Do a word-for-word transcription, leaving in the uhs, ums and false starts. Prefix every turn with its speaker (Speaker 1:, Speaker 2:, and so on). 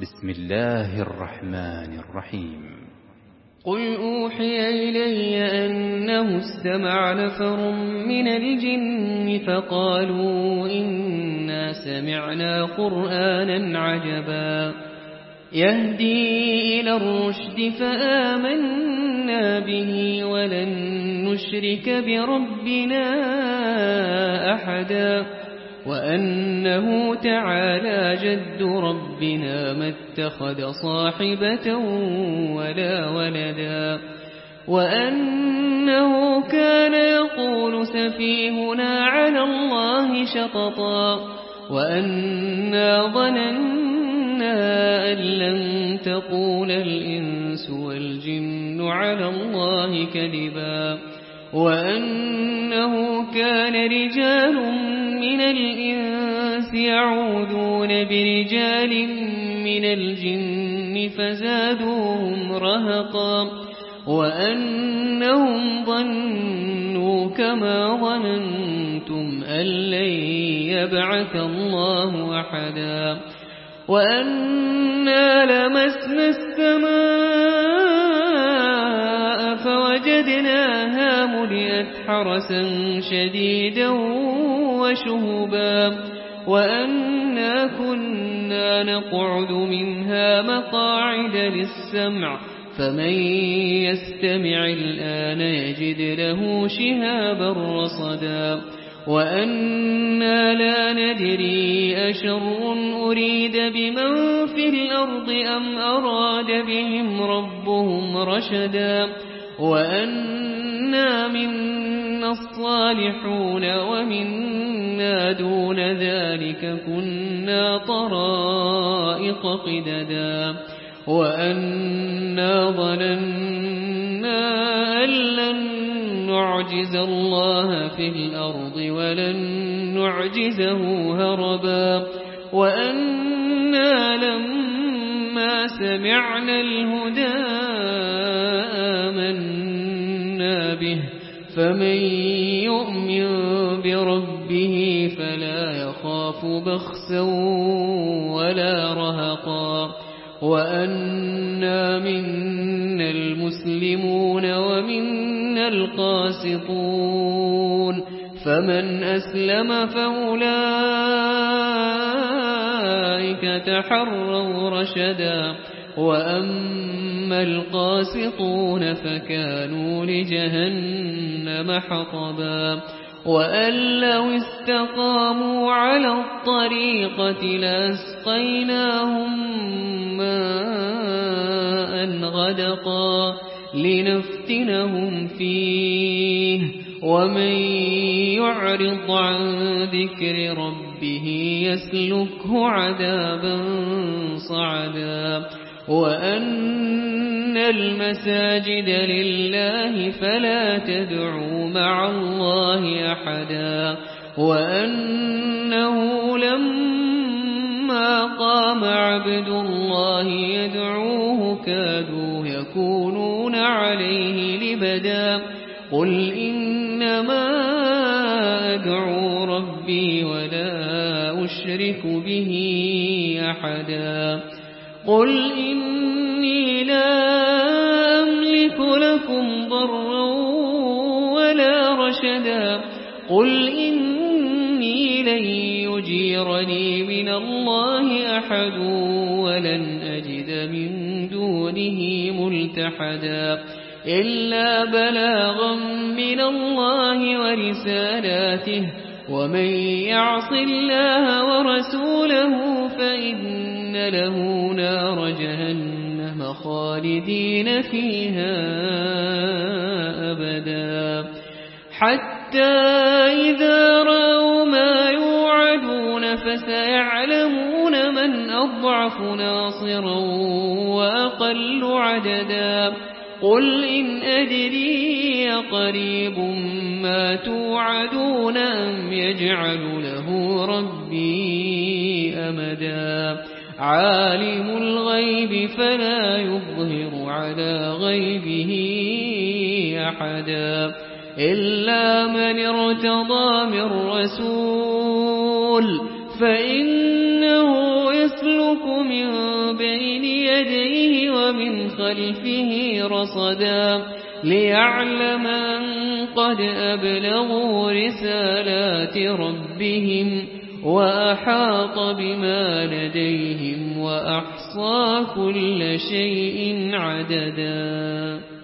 Speaker 1: بسم الله الرحمن الرحيم.
Speaker 2: قل أوحي إلي أنه استمع نفر من الجن فقالوا إنا سمعنا قرآنا عجبا يهدي إلى الرشد فآمنا به ولن نشرك بربنا أحدا وأنه تعالى جد ربنا ما اتخذ صاحبة ولا ولدا وأنه كان يقول سفيهنا على الله شططا وأنا ظننا أن لن تقول الإنس والجن على الله كذبا وأنه كان رجال من الإنس يعوذون برجال من الجن فزادوهم رهقا وأنهم ظنوا كما ظننتم أن لن يبعث الله أحدا وأنا لمسنا السماء فوجدناها ملئت حرسا شديدا وشهبا وأنا كنا نقعد منها مقاعد للسمع فمن يستمع الآن يجد له شهابا رصدا وأنا لا ندري أشر أريد بمن في الأرض أم أراد بهم ربهم رشدا وأنا منا الصالحون ومنا دون ذلك كنا طرائق قددا وأنا ظننا أن لن نعجز الله في الأرض ولن نعجزه هربا وأنا لما سمعنا الهدى آمنا به فمن يؤمن بربه فلا يخاف بخسا ولا رهقا وأنا منا المسلمون ومنا القاسطون فمن أسلم فأولئك تحروا رشدا وأما القاسطون فكانوا لجهنم حطبا وأن لو استقاموا على الطريقة لأسقيناهم ماء غدقا لنفتنهم فيه ومن يعرض عن ذكر ربه يسلكه عذابا صعدا وأن المساجد لله فلا تدعوا مع الله أحدا وأنه لما قام عبد الله يدعوه كادوا يكونون عليه لبدا قل إنما أدعو ربي ولا أشرك به أحدا قل إني لا أملك لكم ضرا ولا رشدا قل إني لن يجيرني من الله أحد ولن أجد من دونه ملتحدا إلا بلاغا من الله ورسالاته ومن يعص الله ورسوله فإن له نار جهنم خالدين فيها أبدا حتى إذا رأوا ما يوعدون فسيعلمون من أضعف ناصرا وأقل عددا قل إن أدري قريب ما توعدون أم يجعل له ربي أمدا عالم الغيب فلا يظهر على غيبه أحدا إلا من ارتضى من رسول فإنه يسلك يسلك من بين يديه ومن خلفه رصدا ليعلم أن قد أبلغوا رسالات ربهم وأحاط بما لديهم وأحصى كل شيء عددا.